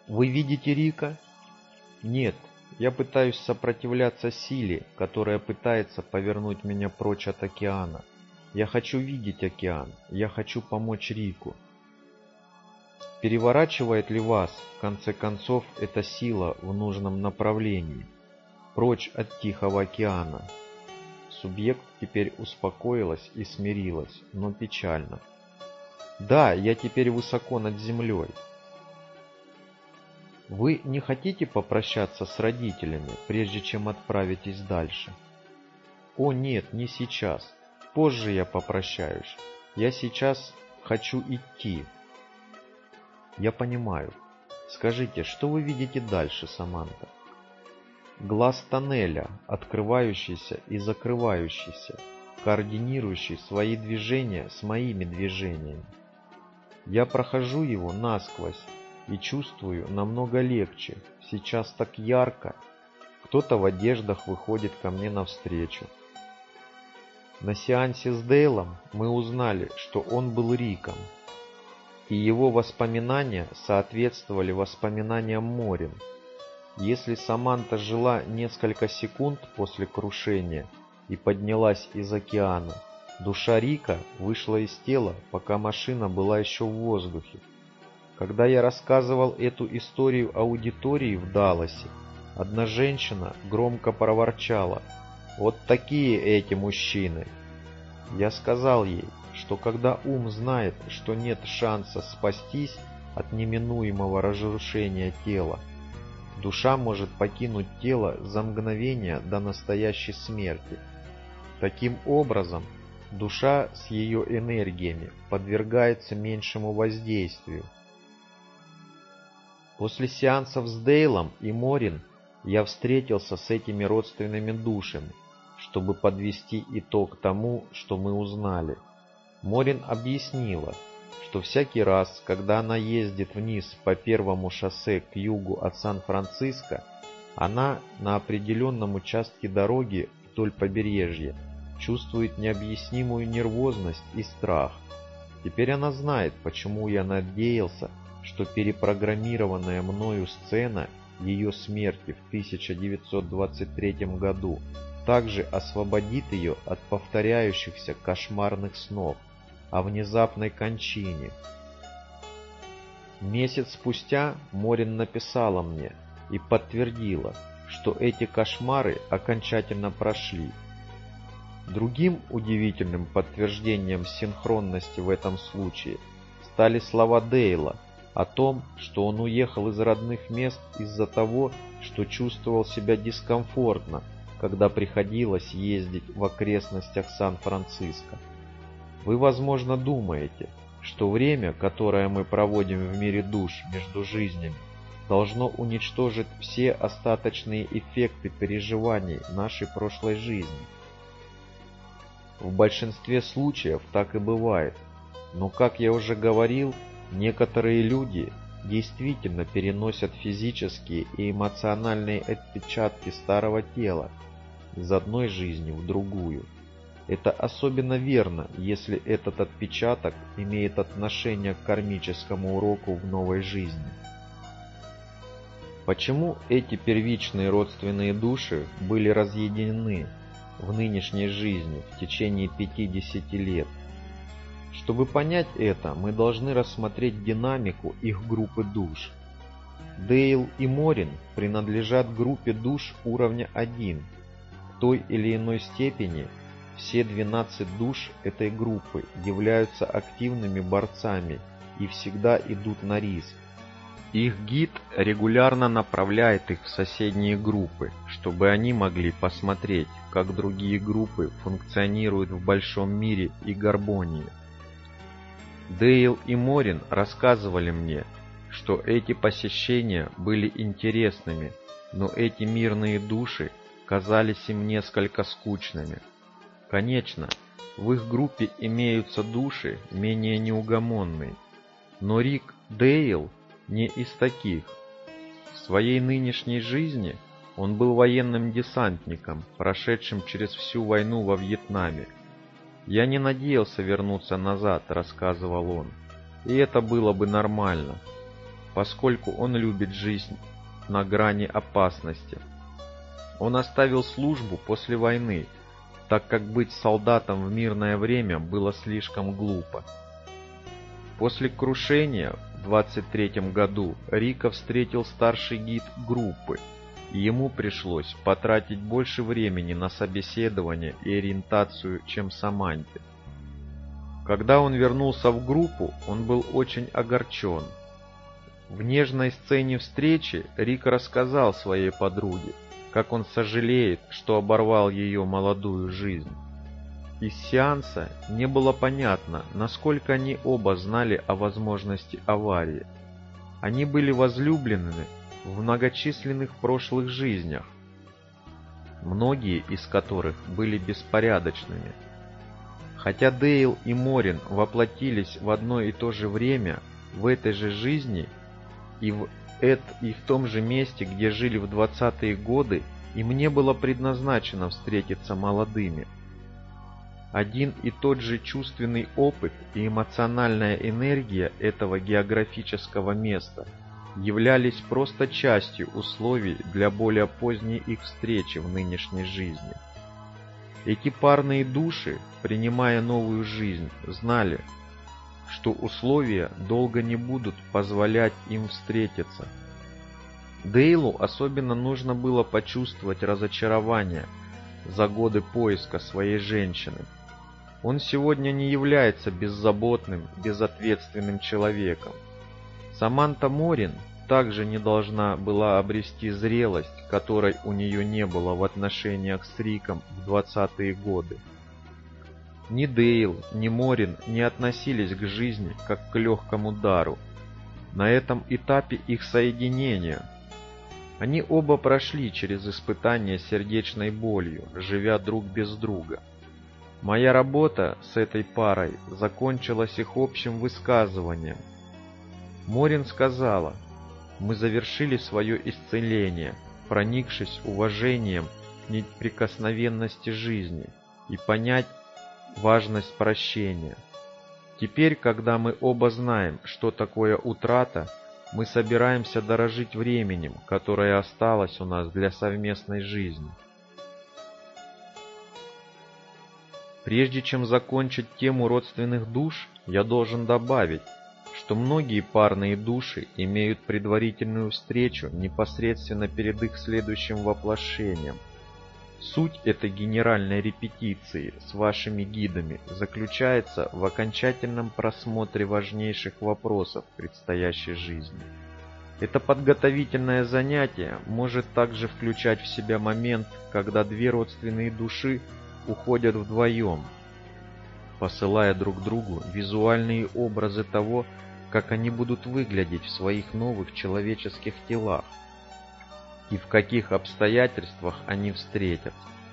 Вы видите Рика? Нет, я пытаюсь сопротивляться силе, которая пытается повернуть меня прочь от океана. Я хочу видеть океан, я хочу помочь Рику. Переворачивает ли вас, в конце концов, эта сила в нужном направлении, прочь от Тихого океана? Субъект теперь успокоилась и смирилась, но печально. Да, я теперь высоко над землей. Вы не хотите попрощаться с родителями, прежде чем отправитесь дальше? О нет, не сейчас. Позже я попрощаюсь. Я сейчас хочу идти. Я понимаю. Скажите, что вы видите дальше, Саманта? Глаз тоннеля, открывающийся и закрывающийся, координирующий свои движения с моими движениями. Я прохожу его насквозь и чувствую намного легче. Сейчас так ярко. Кто-то в одеждах выходит ко мне навстречу. На сеансе с Дейлом мы узнали, что он был Риком, и его воспоминания соответствовали воспоминаниям Морин. Если Саманта жила несколько секунд после крушения и поднялась из океана, душа Рика вышла из тела, пока машина была еще в воздухе. Когда я рассказывал эту историю аудитории в Далласе, одна женщина громко проворчала: «Вот такие эти мужчины!» Я сказал ей, что когда ум знает, что нет шанса спастись от неминуемого разрушения тела, душа может покинуть тело за мгновение до настоящей смерти. Таким образом, душа с ее энергиями подвергается меньшему воздействию. После сеансов с Дейлом и Морин я встретился с этими родственными душами, чтобы подвести итог тому, что мы узнали. Морин объяснила, что всякий раз, когда она ездит вниз по первому шоссе к югу от Сан-Франциско, она на определенном участке дороги вдоль побережья чувствует необъяснимую нервозность и страх. Теперь она знает, почему я надеялся, что перепрограммированная мною сцена ее смерти в 1923 году также освободит ее от повторяющихся кошмарных снов о внезапной кончине. Месяц спустя Морин написала мне и подтвердила, что эти кошмары окончательно прошли. Другим удивительным подтверждением синхронности в этом случае стали слова Дейла о том, что он уехал из родных мест из-за того, что чувствовал себя дискомфортно, когда приходилось ездить в окрестностях Сан-Франциско. Вы, возможно, думаете, что время, которое мы проводим в мире душ между жизнями, должно уничтожить все остаточные эффекты переживаний нашей прошлой жизни. В большинстве случаев так и бывает, но, как я уже говорил, некоторые люди действительно переносят физические и эмоциональные отпечатки старого тела из одной жизни в другую. Это особенно верно, если этот отпечаток имеет отношение к кармическому уроку в новой жизни. Почему эти первичные родственные души были разъединены в нынешней жизни в течение 50 лет? Чтобы понять это, мы должны рассмотреть динамику их группы душ. Дейл и Морин принадлежат группе душ уровня 1. В той или иной степени все 12 душ этой группы являются активными борцами и всегда идут на риск. Их гид регулярно направляет их в соседние группы, чтобы они могли посмотреть, как другие группы функционируют в большом мире и гармонии. Дейл и Морин рассказывали мне, что эти посещения были интересными, но эти мирные души казались им несколько скучными. Конечно, в их группе имеются души менее неугомонные, но Рик Дейл не из таких. В своей нынешней жизни он был военным десантником, прошедшим через всю войну во Вьетнаме. «Я не надеялся вернуться назад», — рассказывал он, — «и это было бы нормально. поскольку он любит жизнь на грани опасности. Он оставил службу после войны, так как быть солдатом в мирное время было слишком глупо. После крушения в 23 году Рика встретил старший гид группы, и ему пришлось потратить больше времени на собеседование и ориентацию, чем Саманте. Когда он вернулся в группу, он был очень огорчен. В нежной сцене встречи Рик рассказал своей подруге, как он сожалеет, что оборвал ее молодую жизнь. Из сеанса не было понятно, насколько они оба знали о возможности аварии. Они были возлюблены в многочисленных прошлых жизнях, многие из которых были беспорядочными. Хотя Дейл и Морин воплотились в одно и то же время в этой же жизни и в том же месте, где жили в 20-е годы, им не было предназначено встретиться молодыми. Один и тот же чувственный опыт и эмоциональная энергия этого географического места являлись просто частью условий для более поздней их встречи в нынешней жизни. Эти парные души, принимая новую жизнь, знали, что условия долго не будут позволять им встретиться. Дейлу особенно нужно было почувствовать разочарование за годы поиска своей женщины. Он сегодня не является беззаботным, безответственным человеком. Саманта Морин также не должна была обрести зрелость, которой у нее не было в отношениях с Риком в 20-е годы. Ни Дейл, ни Морин не относились к жизни как к легкому дару. На этом этапе их соединения они оба прошли через испытания сердечной болью, живя друг без друга. Моя работа с этой парой закончилась их общим высказыванием. Морин сказала: «Мы завершили свое исцеление, проникшись уважением к неприкосновенности жизни и понять важность прощения. Теперь, когда мы оба знаем, что такое утрата, мы собираемся дорожить временем, которое осталось у нас для совместной жизни». Прежде чем закончить тему родственных душ, я должен добавить, что многие парные души имеют предварительную встречу непосредственно перед их следующим воплощением. Суть этой генеральной репетиции с вашими гидами заключается в окончательном просмотре важнейших вопросов предстоящей жизни. Это подготовительное занятие может также включать в себя момент, когда две родственные души уходят вдвоем, посылая друг другу визуальные образы того, как они будут выглядеть в своих новых человеческих телах и в каких обстоятельствах они встретятся.